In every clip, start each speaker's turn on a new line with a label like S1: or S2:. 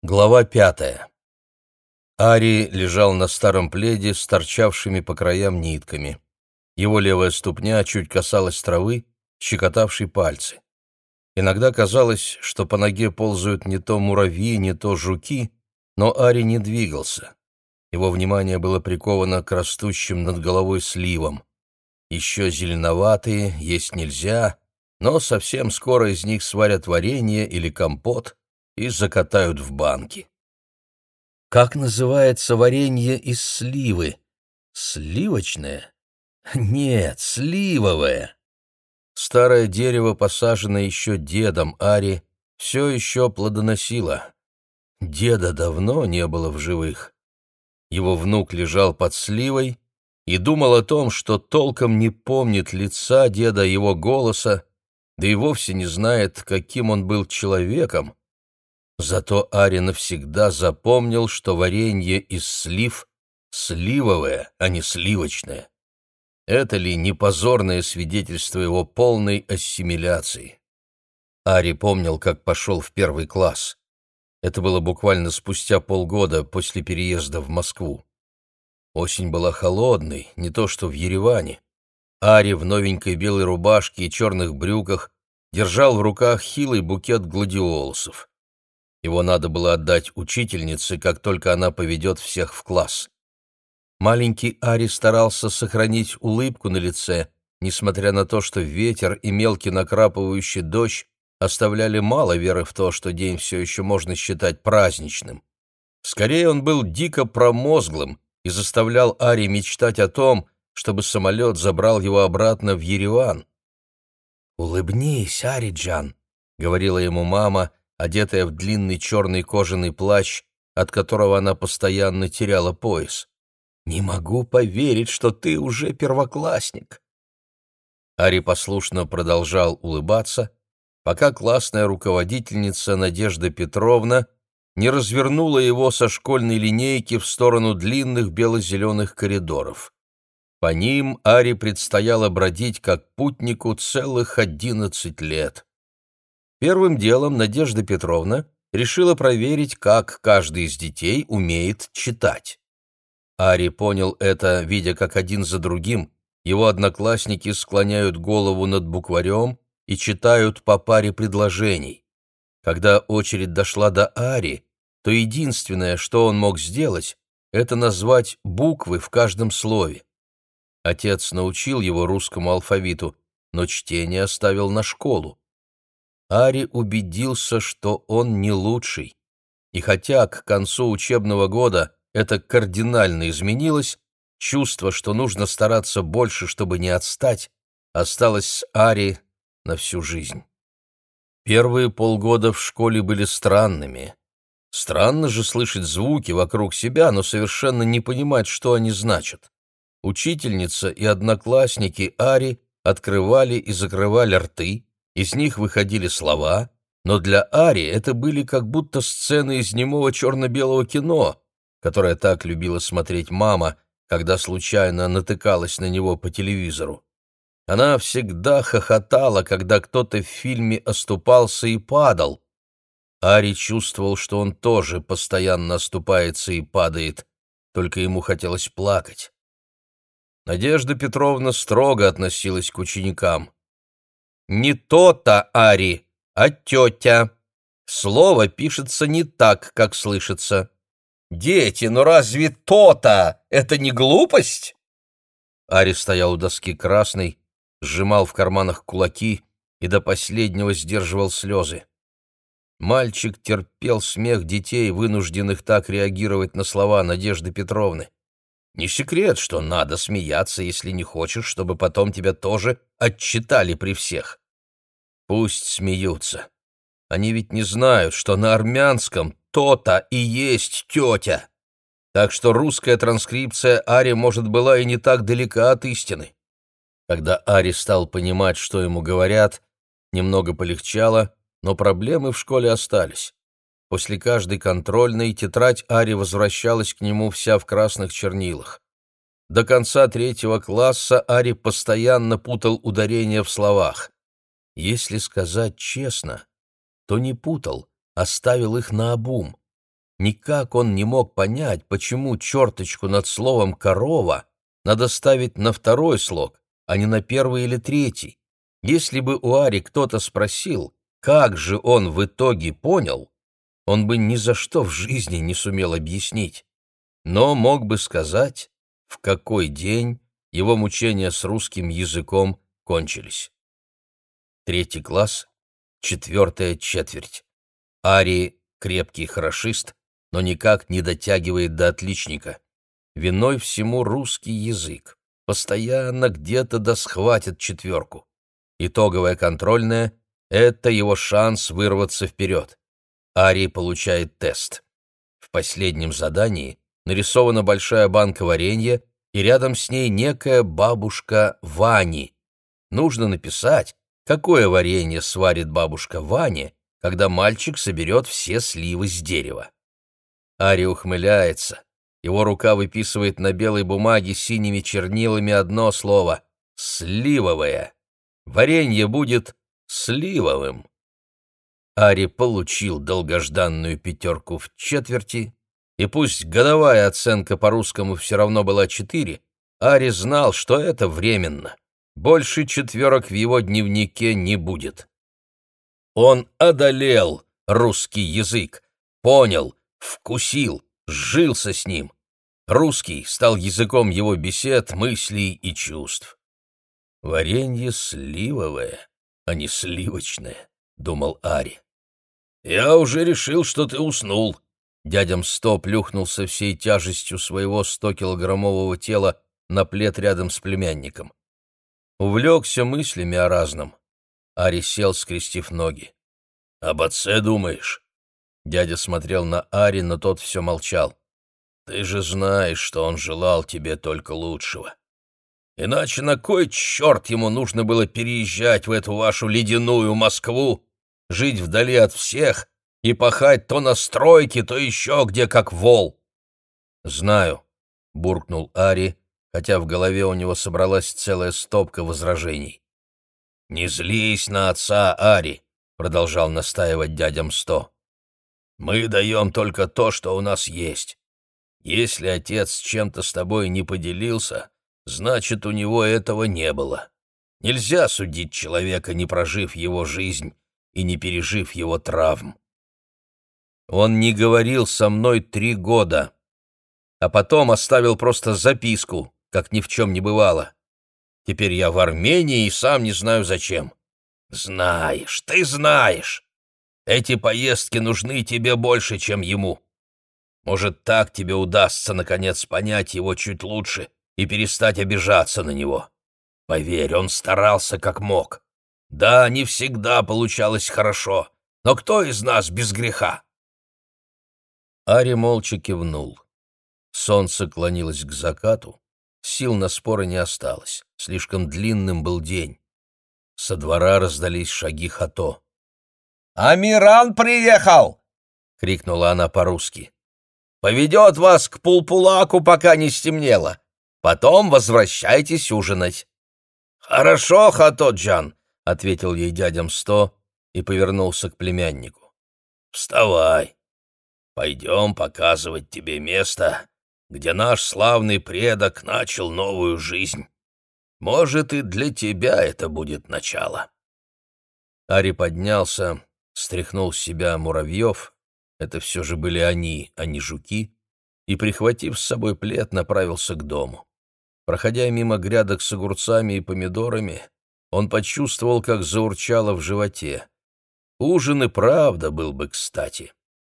S1: Глава 5. Ари лежал на старом пледе с торчавшими по краям нитками. Его левая ступня чуть касалась травы, щекотавшей пальцы. Иногда казалось, что по ноге ползают не то муравьи, не то жуки, но Ари не двигался. Его внимание было приковано к растущим над головой сливам. Еще зеленоватые, есть нельзя, но совсем скоро из них сварят варенье или компот и закатают в банки. Как называется варенье из сливы? Сливочное? Нет, сливовое. Старое дерево, посаженное еще дедом Ари, все еще плодоносило. Деда давно не было в живых. Его внук лежал под сливой и думал о том, что толком не помнит лица деда, его голоса, да и вовсе не знает, каким он был человеком. Зато Ари навсегда запомнил, что варенье из слив сливовое, а не сливочное. Это ли не позорное свидетельство его полной ассимиляции? Ари помнил, как пошел в первый класс. Это было буквально спустя полгода после переезда в Москву. Осень была холодной, не то что в Ереване. Ари в новенькой белой рубашке и черных брюках держал в руках хилый букет гладиолусов. Его надо было отдать учительнице, как только она поведет всех в класс. Маленький Ари старался сохранить улыбку на лице, несмотря на то, что ветер и мелкий накрапывающий дождь оставляли мало веры в то, что день все еще можно считать праздничным. Скорее, он был дико промозглым и заставлял Ари мечтать о том, чтобы самолет забрал его обратно в Ереван. «Улыбнись, Ариджан», — говорила ему мама, одетая в длинный черный кожаный плащ, от которого она постоянно теряла пояс. «Не могу поверить, что ты уже первоклассник». Ари послушно продолжал улыбаться, пока классная руководительница Надежда Петровна не развернула его со школьной линейки в сторону длинных бело-зеленых коридоров. По ним Ари предстояло бродить как путнику целых 11 лет. Первым делом Надежда Петровна решила проверить, как каждый из детей умеет читать. Ари понял это, видя, как один за другим его одноклассники склоняют голову над букварем и читают по паре предложений. Когда очередь дошла до Ари, то единственное, что он мог сделать, это назвать буквы в каждом слове. Отец научил его русскому алфавиту, но чтение оставил на школу. Ари убедился, что он не лучший. И хотя к концу учебного года это кардинально изменилось, чувство, что нужно стараться больше, чтобы не отстать, осталось с Ари на всю жизнь. Первые полгода в школе были странными. Странно же слышать звуки вокруг себя, но совершенно не понимать, что они значат. Учительница и одноклассники Ари открывали и закрывали рты, из них выходили слова, но для Ари это были как будто сцены из немого черно-белого кино, которое так любила смотреть мама, когда случайно натыкалась на него по телевизору. Она всегда хохотала, когда кто-то в фильме оступался и падал. Ари чувствовал, что он тоже постоянно оступается и падает, только ему хотелось плакать. Надежда Петровна строго относилась к ученикам. «Не то-то, Ари, а тетя. Слово пишется не так, как слышится. Дети, ну разве то-то? Это не глупость?» Ари стоял у доски красной, сжимал в карманах кулаки и до последнего сдерживал слезы. Мальчик терпел смех детей, вынужденных так реагировать на слова Надежды Петровны. Не секрет, что надо смеяться, если не хочешь, чтобы потом тебя тоже отчитали при всех. Пусть смеются. Они ведь не знают, что на армянском то-то и есть тетя. Так что русская транскрипция Ари, может, была и не так далека от истины. Когда Ари стал понимать, что ему говорят, немного полегчало, но проблемы в школе остались. После каждой контрольной тетрадь Ари возвращалась к нему вся в красных чернилах. До конца 3 класса Ари постоянно путал ударения в словах. Если сказать честно, то не путал, а ставил их наобум. Никак он не мог понять, почему черточку над словом «корова» надо ставить на второй слог, а не на первый или третий. Если бы у Ари кто-то спросил, как же он в итоге понял, он бы ни за что в жизни не сумел объяснить, но мог бы сказать, в какой день его мучения с русским языком кончились. 3 класс, 4 четверть. Ари крепкий хорошист, но никак не дотягивает до отличника. Виной всему русский язык. Постоянно где-то да схватит 4. Итоговая контрольная — это его шанс вырваться вперед. Ари получает тест. В последнем задании нарисована большая банка варенья, и рядом с ней некая бабушка Вани. Нужно написать, какое варенье сварит бабушка Ваня, когда мальчик соберет все сливы с дерева. Ари ухмыляется. Его рука выписывает на белой бумаге синими чернилами одно слово — «сливовое». Варенье будет сливовым. Ари получил долгожданную 5 в четверти, и пусть годовая оценка по русскому все равно была 4, Ари знал, что это временно. Больше 4 в его дневнике не будет. Он одолел русский язык, понял, вкусил, сжился с ним. Русский стал языком его бесед, мыслей и чувств. «Варенье сливовое, а не сливочное», — думал Ари. «Я уже решил, что ты уснул». Дядя Мсто плюхнулся всей тяжестью своего 100-килограммового тела на плед рядом с племянником. Увлекся мыслями о разном. Ари сел, скрестив ноги. «Об отце думаешь?» Дядя смотрел на Ари, но тот все молчал. «Ты же знаешь, что он желал тебе только лучшего. Иначе на кой черт ему нужно было переезжать в эту вашу ледяную Москву, жить вдали от всех и пахать то на стройке, то еще где, как вол?» «Знаю», — буркнул Ари, хотя в голове у него собралась целая стопка возражений. «Не злись на отца, Ари», — продолжал настаивать дядя Мсто. «Мы даем только то, что у нас есть. Если отец чем-то с тобой не поделился, значит, у него этого не было. Нельзя судить человека, не прожив его жизнь и не пережив его травм. Он не говорил со мной 3 года, а потом оставил просто записку, как ни в чем не бывало. Теперь я в Армении и сам не знаю зачем». «Знаешь, ты знаешь. Эти поездки нужны тебе больше, чем ему. Может, так тебе удастся, наконец, понять его чуть лучше и перестать обижаться на него. Поверь, он старался как мог. Да, не всегда получалось хорошо, но кто из нас без греха?» Ари молча кивнул. Солнце клонилось к закату, сил на споры не осталось, слишком длинным был день. Со двора раздались шаги Хато.
S2: «Амиран приехал!» — крикнула она по-русски. «Поведет вас к Пулпулаку, пока не стемнело. Потом возвращайтесь ужинать». «Хорошо, Хато-джан», — ответил ей дядя Мсто и повернулся к племяннику. «Вставай. Пойдем показывать тебе место, где наш славный предок начал новую жизнь. Может, и для тебя это будет начало».
S1: Ари поднялся, стряхнул с себя муравьев, это все же были они, а не жуки, и, прихватив с собой плед, направился к дому. Проходя мимо грядок с огурцами и помидорами, он почувствовал, как заурчало в животе. Ужин и правда был бы кстати.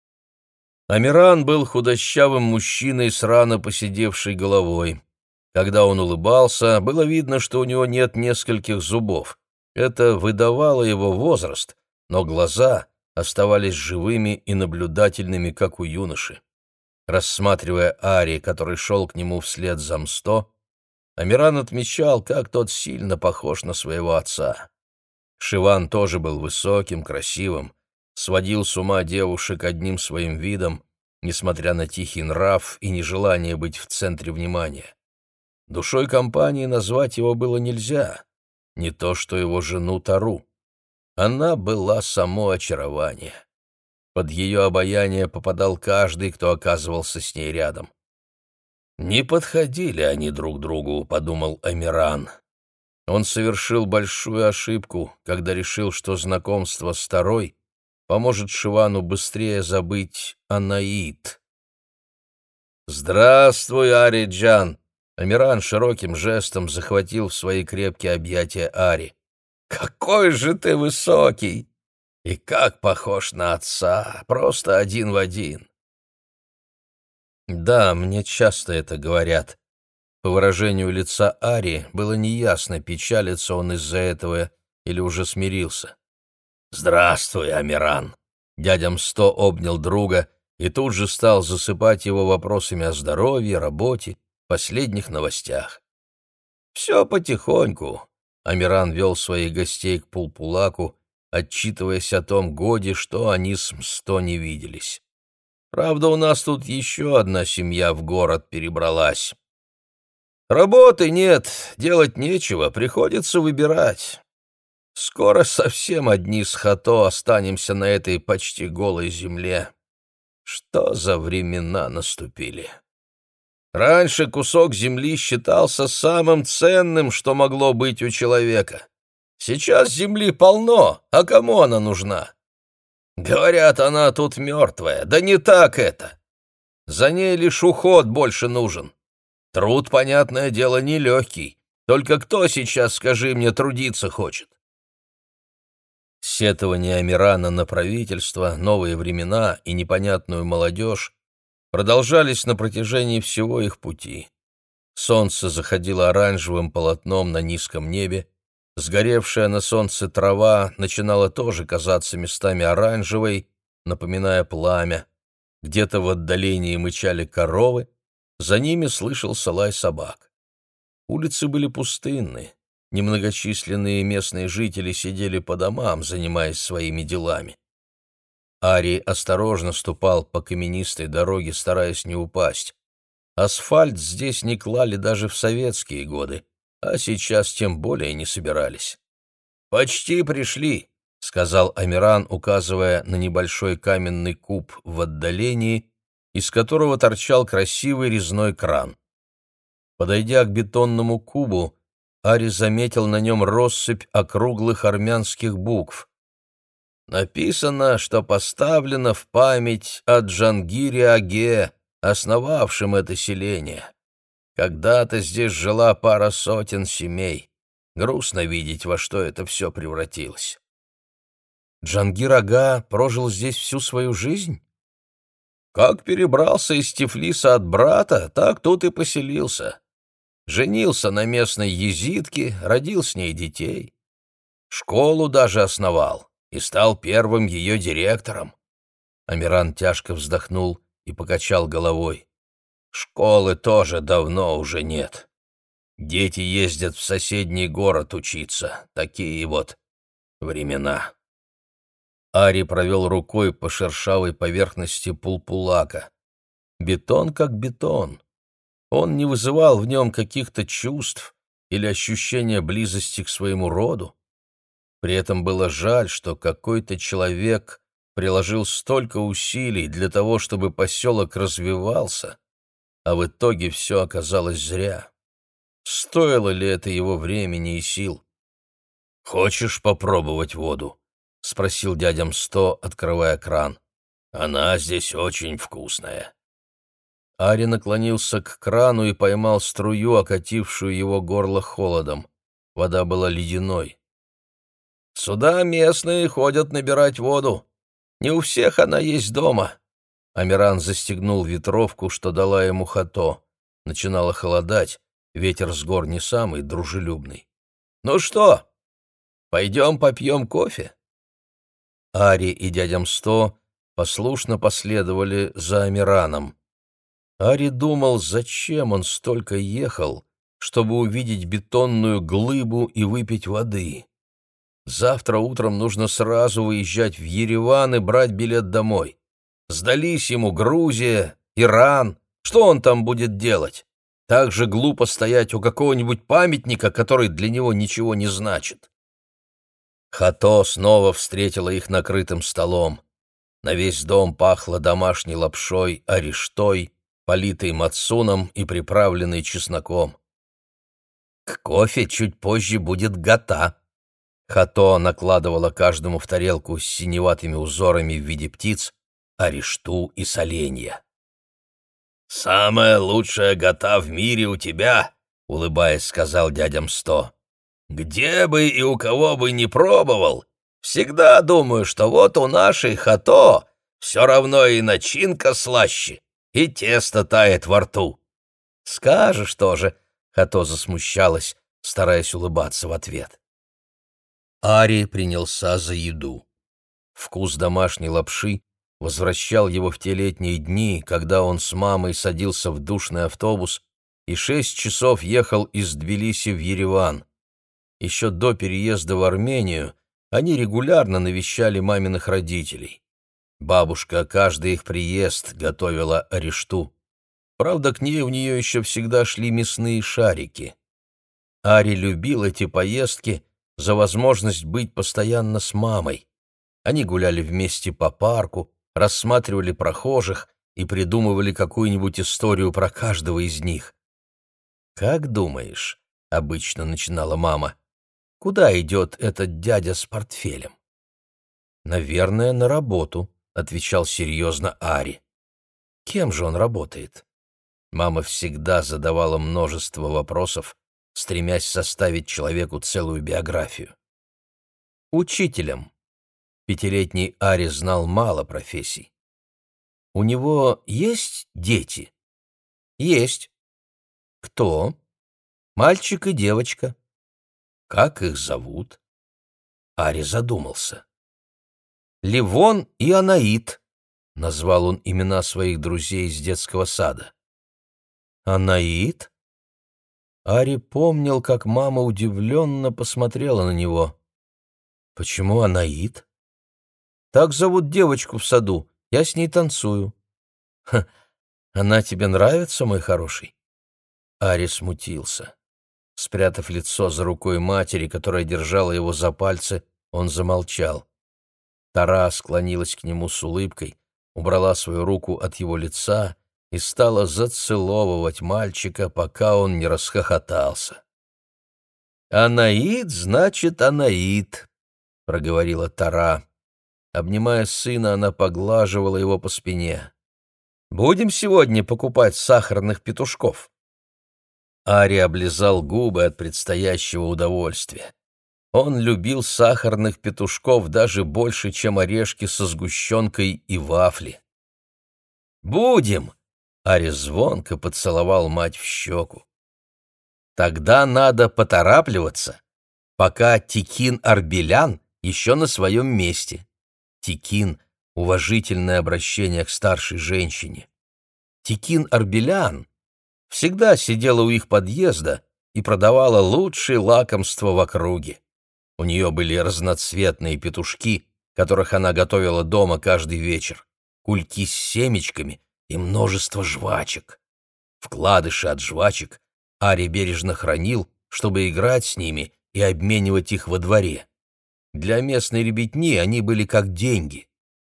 S1: Амиран был худощавым мужчиной с рано поседевшей головой. Когда он улыбался, было видно, что у него нет нескольких зубов. Это выдавало его возраст, но глаза оставались живыми и наблюдательными, как у юноши. Рассматривая Ари, который шел к нему вслед за Мсто, Амиран отмечал, как тот сильно похож на своего отца. Шиван тоже был высоким, красивым, сводил с ума девушек одним своим видом, несмотря на тихий нрав и нежелание быть в центре внимания. Душой компании назвать его было нельзя, не то что его жену Тару. Она была само очарование. Под ее обаяние попадал каждый, кто оказывался с ней рядом. «Не подходили они друг другу», — подумал Амиран. Он совершил большую ошибку, когда решил, что знакомство с Тарой поможет Шивану быстрее забыть Анаит. «Здравствуй, Ари-джан!» Амиран широким жестом захватил в свои крепкие объятия Ари. «Какой же ты высокий! И как похож на отца! Просто один в один!» «Да, мне часто это говорят». По выражению лица Ари было неясно, печалится он из-за этого или уже смирился. «Здравствуй, Амиран!» Дядя Мсто обнял друга и тут же стал засыпать его вопросами о здоровье, работе, последних новостях. «Все потихоньку», — Амиран вел своих гостей к Пулпулаку, отчитываясь о том годе, что они с Мсто не виделись. «Правда, у нас тут еще одна семья в город перебралась. Работы нет, делать нечего, приходится выбирать. Скоро совсем одни с Хато останемся на этой почти голой земле. Что за времена наступили? Раньше кусок земли считался самым ценным, что могло быть у человека. Сейчас земли полно, а кому она нужна? Говорят, она тут мертвая, да не так это. За ней лишь уход больше нужен. Труд, понятное дело, нелегкий. Только кто сейчас, скажи мне, трудиться хочет? Сетования Амирана на правительство, новые времена и непонятную молодежь продолжались на протяжении всего их пути. Солнце заходило оранжевым полотном на низком небе, сгоревшая на солнце трава начинала тоже казаться местами оранжевой, напоминая пламя. Где-то в отдалении мычали коровы, за ними слышался лай собак. Улицы были пустынны, немногочисленные местные жители сидели по домам, занимаясь своими делами. Ари осторожно ступал по каменистой дороге, стараясь не упасть. Асфальт здесь не клали даже в советские годы, а сейчас тем более не собирались. «Почти пришли», — сказал Амиран, указывая на небольшой каменный куб в отдалении, из которого торчал красивый резной кран. Подойдя к бетонному кубу, Ари заметил на нем россыпь округлых армянских букв. Написано, что поставлено в память о Джангире-аге, основавшем это селение. Когда-то здесь жила пара сотен семей. Грустно видеть, во что это все превратилось. Джангир-ага прожил здесь всю свою жизнь? Как перебрался из Тифлиса от брата, так тут и поселился. Женился на местной езидке, родил с ней детей. Школу даже основал и стал первым ее директором. Амиран тяжко вздохнул и покачал головой. Школы тоже давно уже нет. Дети ездят в соседний город учиться. Такие вот времена. Ари провел рукой по шершавой поверхности Пулпулака. Бетон как бетон. Он не вызывал в нем каких-то чувств или ощущения близости к своему роду. При этом было жаль, что какой-то человек приложил столько усилий для того, чтобы поселок развивался, а в итоге все оказалось зря. Стоило ли это его времени и сил? «Хочешь попробовать воду?» — спросил дядя Мсто, открывая кран. «Она здесь очень вкусная». Ари наклонился к крану и поймал струю, окатившую его горло холодом. Вода была ледяной. «Сюда местные ходят набирать воду. Не у всех она есть дома». Амиран застегнул ветровку, что дала ему Хато. Начинало холодать, ветер с гор не самый дружелюбный. «Ну что, пойдем попьем кофе?» Ари и дядя Мсто послушно последовали за Амираном. Ари думал, зачем он столько ехал, чтобы увидеть бетонную глыбу и выпить воды. Завтра утром нужно сразу выезжать в Ереван и брать билет домой. Сдались ему Грузия, Иран. Что он там будет делать? Так же глупо стоять у какого-нибудь памятника, который для него ничего не значит. Хато снова встретила их накрытым столом. На весь дом пахло домашней лапшой, арештой, политой мацуном и приправленной чесноком. «К кофе чуть позже будет гата». Хато накладывала каждому в тарелку с синеватыми узорами в виде птиц арешту и соленья. «Самая лучшая гата в мире у тебя», — улыбаясь, сказал дядя Мсто. «Где бы и у кого бы ни пробовал, всегда думаю, что вот у нашей Хато все равно и начинка слаще, и тесто тает во рту». «Скажешь тоже», — Хато засмущалась, стараясь улыбаться в ответ. Ари принялся за еду. Вкус домашней лапши возвращал его в те летние дни, когда он с мамой садился в душный автобус и 6 часов ехал из Тбилиси в Ереван. Еще до переезда в Армению они регулярно навещали маминых родителей. Бабушка каждый их приезд готовила арешту. Правда, к ней у нее еще всегда шли мясные шарики. Ари любил эти поездки за возможность быть постоянно с мамой. Они гуляли вместе по парку, рассматривали прохожих и придумывали какую-нибудь историю про каждого из них. «Как думаешь?» — обычно начинала мама. «Куда идет этот дядя с портфелем?» «Наверное, на работу», — отвечал серьезно Ари. «Кем же он работает?» Мама всегда задавала множество вопросов, стремясь составить человеку целую биографию. «Учителем». 5-летний Ари знал мало профессий. «У него есть дети?» «Есть». «Кто?» «Мальчик и девочка». «Как их зовут?» Ари задумался. «Левон и Анаит», — назвал он имена своих друзей из детского сада. «Анаит?» Ари помнил, как мама удивленно посмотрела на него. «Почему Анаит?» «Так зовут девочку в саду, я с ней танцую». «Ха, она тебе нравится, мой хороший?» Ари смутился. Спрятав лицо за рукой матери, которая держала его за пальцы, он замолчал. Тара склонилась к нему с улыбкой, убрала свою руку от его лица и стала зацеловывать мальчика, пока он не расхохотался. «Анаит, значит, Анаит», — проговорила Тара. Обнимая сына, она поглаживала его по спине. «Будем сегодня покупать сахарных петушков?» Ари облизал губы от предстоящего удовольствия. Он любил сахарных петушков даже больше, чем орешки со сгущенкой и вафли. «Будем!» — Ари звонко поцеловал мать в щеку. «Тогда надо поторапливаться, пока Тикин Арбелян еще на своем месте». Тикин — уважительное обращение к старшей женщине. Тикин Арбелян всегда сидела у их подъезда и продавала лучшие лакомства в округе. У нее были разноцветные петушки, которых она готовила дома каждый вечер, кульки с семечками и множество жвачек. Вкладыши от жвачек Ари бережно хранил, чтобы играть с ними и обменивать их во дворе. Для местной ребятни они были как деньги.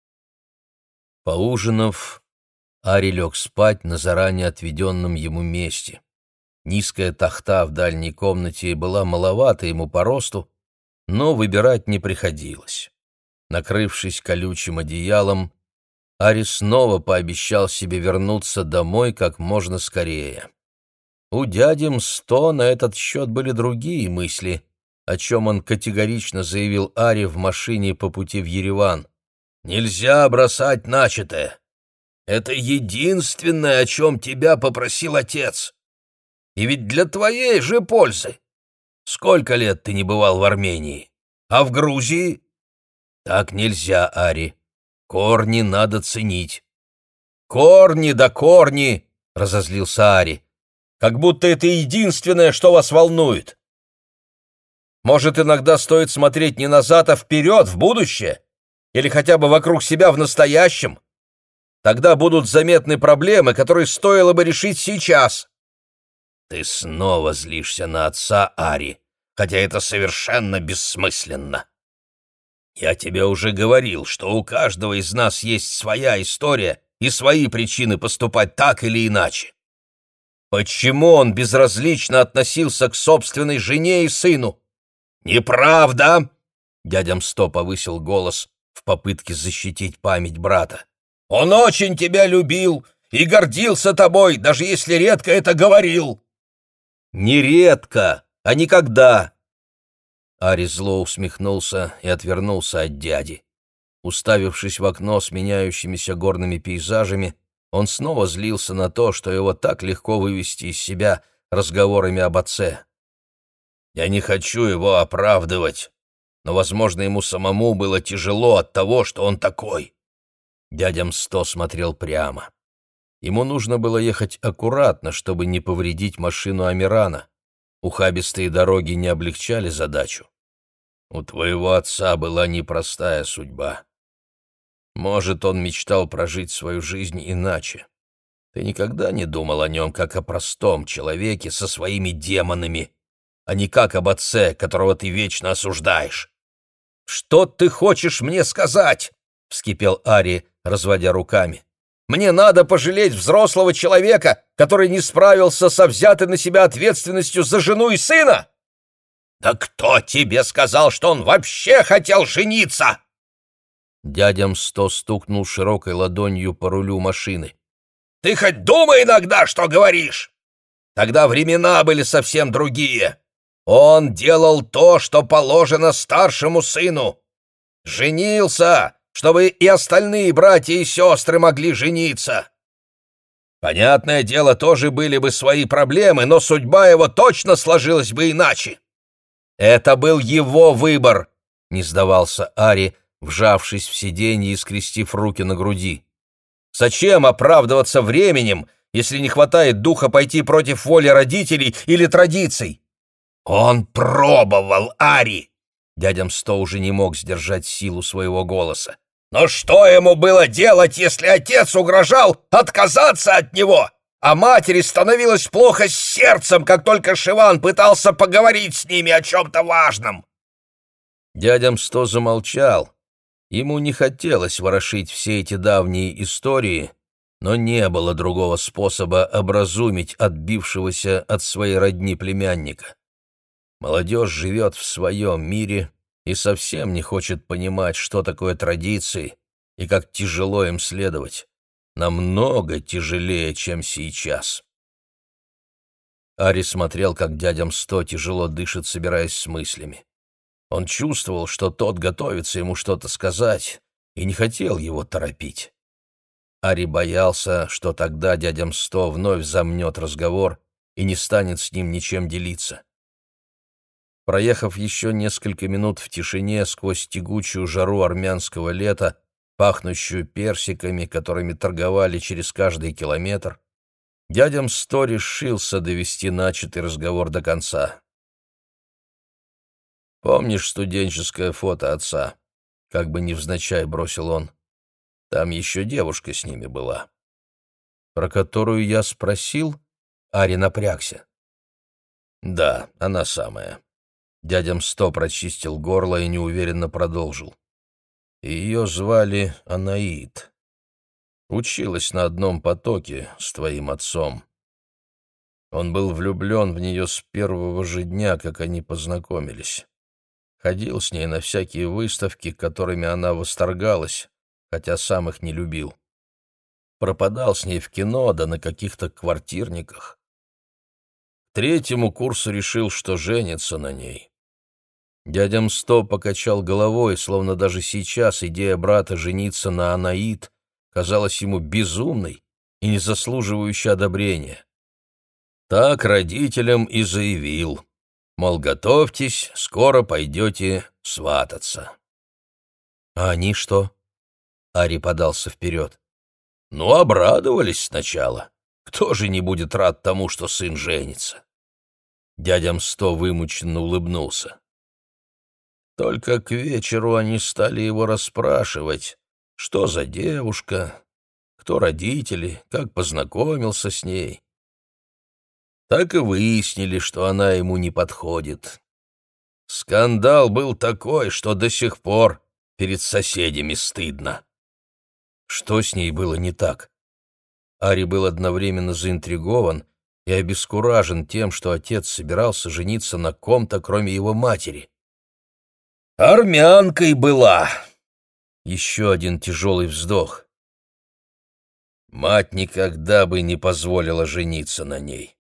S1: Поужинав, Ари лег спать на заранее отведенном ему месте. Низкая тахта в дальней комнате была маловата ему по росту, но выбирать не приходилось. Накрывшись колючим одеялом, Ари снова пообещал себе вернуться домой как можно скорее. У дяди Мсто на этот счет были другие мысли, о чем он категорично заявил Ари в машине по пути в Ереван. «Нельзя бросать начатое. Это единственное, о чем тебя попросил отец. И ведь для твоей же пользы. Сколько лет ты не бывал в Армении? А в Грузии? Так нельзя, Ари. Корни надо ценить». «Корни да корни!» — разозлился Ари. «Как будто это единственное, что вас волнует. Может, иногда стоит смотреть не назад, а вперед, в будущее? Или хотя бы вокруг себя в настоящем? Тогда будут заметны проблемы, которые стоило бы решить сейчас». «Ты снова злишься на отца, Ари, хотя это совершенно бессмысленно».
S2: Я тебе уже говорил, что у каждого из нас есть своя история и свои причины поступать так или иначе. Почему он безразлично относился к собственной жене и сыну? Неправда!» Дядя Мсто повысил голос в попытке защитить память брата. «Он очень тебя любил и гордился тобой, даже если редко это говорил». «Не редко, а никогда!» Ари зло усмехнулся и отвернулся от дяди. Уставившись в окно с меняющимися горными пейзажами, он снова злился на то, что его так легко вывести из себя разговорами об отце. «Я не хочу его оправдывать, но, возможно, ему самому было тяжело от того, что он такой». Дядя Мсто смотрел прямо. Ему нужно было ехать аккуратно, чтобы не повредить машину Амирана. Ухабистые дороги не облегчали задачу. «У твоего отца была непростая судьба. Может, он мечтал прожить свою жизнь иначе. Ты никогда не думал о нем как о простом человеке со своими демонами, а не как об отце, которого ты вечно осуждаешь». «Что ты хочешь мне сказать?» — вскипел Ари, разводя руками. «Мне надо пожалеть взрослого человека, который не справился со взятой на себя ответственностью за жену и сына?» «Да кто тебе сказал, что он вообще хотел жениться?» Дядя Мсто стукнул широкой ладонью по рулю машины. «Ты хоть думай иногда, что говоришь! Тогда времена были совсем другие. Он делал то, что положено старшему сыну. Женился, чтобы и остальные братья и сестры могли жениться. Понятное дело, тоже были бы свои проблемы, но судьба его точно сложилась бы иначе. Это был его выбор», — не сдавался Ари, вжавшись в сиденье и скрестив руки на груди. «Зачем оправдываться временем, если не хватает духа пойти против воли родителей или традиций?» «Он пробовал, Ари!» Дядя Мсто уже не мог сдержать силу своего голоса. «Но что ему было делать, если отец угрожал отказаться от него, а матери становилось плохо с сердцем, как только Шиван пытался поговорить с ними о чем-то важном?» Дядя Мсто замолчал. Ему не хотелось ворошить все эти давние истории, но не было другого способа образумить отбившегося от своей родни племянника. Молодежь живет в своем мире и совсем не хочет понимать, что такое традиции и как тяжело им следовать. Намного тяжелее, чем сейчас. Ари смотрел, как дядя Мсто тяжело дышит, собираясь с мыслями. Он чувствовал, что тот готовится ему что-то сказать, и не хотел его торопить. Ари боялся, что тогда дядя Мсто вновь замнет разговор и не станет с ним ничем делиться. Проехав еще несколько минут в тишине сквозь тягучую жару армянского лета, пахнущую персиками, которыми торговали через каждый километр, дядя Мсто решился довести начатый разговор до конца. «Помнишь студенческое фото отца?» — как бы невзначай бросил он. «Там еще девушка с ними была». «Про которую я спросил?» — Ари напрягся. «Да, она самая». Дядя Мсто прочистил горло и неуверенно продолжил. Ее звали Анаит. Училась на одном потоке с твоим отцом. Он был влюблен в нее с первого же дня, как они познакомились. Ходил с ней на всякие выставки, которыми она восторгалась, хотя сам их не любил. Пропадал с ней в кино, да на каких-то квартирниках. К третьему курсу решил, что женится на ней. Дядя Мсто покачал головой, словно даже сейчас идея брата жениться на Анаит казалась ему безумной и не заслуживающей одобрения. Так родителям и заявил, мол, готовьтесь, скоро пойдете свататься. «А они что?» — Ари подался вперед. «Ну, обрадовались сначала. Кто же не будет рад тому, что сын женится?» Дядя Мсто вымученно улыбнулся. Только к вечеру они стали его расспрашивать, что за девушка, кто родители, как познакомился с ней. Так и выяснили, что она ему не подходит. Скандал был такой, что до сих пор перед соседями стыдно».
S1: Что с ней было не так? Ари был одновременно заинтригован и обескуражен тем, что отец собирался жениться на ком-то, кроме его матери.
S2: «Армянкой была!»
S1: Еще один тяжелый вздох.
S2: Мать никогда бы не позволила жениться на ней.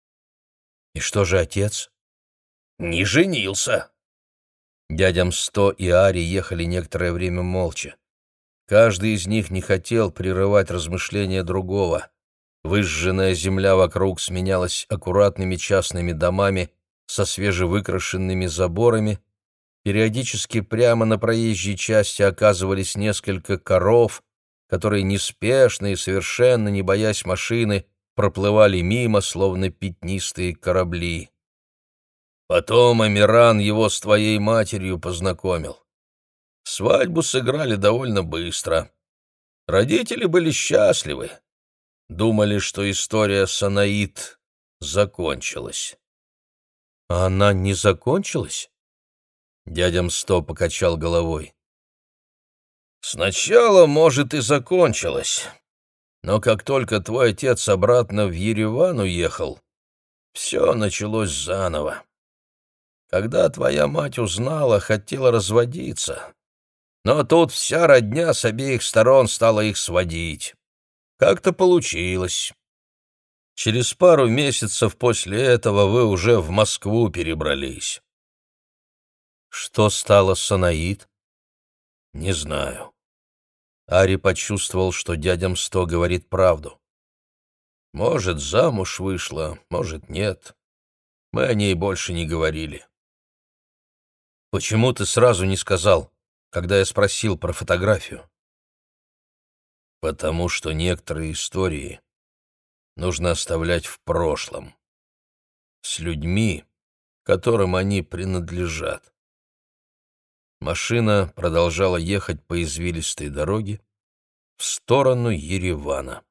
S1: И что же отец?
S2: Не женился.
S1: Дядя Мсто и Ари ехали некоторое время молча. Каждый из них не хотел прерывать размышления другого. Выжженная земля вокруг сменялась аккуратными частными домами со свежевыкрашенными заборами. Периодически прямо на проезжей части оказывались несколько коров, которые неспешно и совершенно не боясь машины проплывали мимо, словно пятнистые корабли. Потом Амиран его с твоей матерью познакомил. Свадьбу сыграли довольно быстро. Родители были счастливы. Думали, что история Санаид закончилась. А она не закончилась? Дядя Мсто покачал головой. Сначала, может, и закончилась. Но как только твой отец обратно в Ереван уехал, все началось заново. Когда твоя мать узнала, хотела разводиться. Но тут вся родня с обеих сторон стала их сводить. Как-то получилось. Через пару месяцев после этого вы уже в Москву перебрались. Что стало с Санаид? Не знаю. Ари почувствовал, что дядя Мсто говорит правду. Может, замуж вышла, может, нет. Мы о ней больше не говорили. Почему ты сразу не сказал, когда я спросил про фотографию? Потому что некоторые истории нужно оставлять в прошлом, с людьми, которым они принадлежат. Машина продолжала ехать по извилистой дороге в сторону Еревана.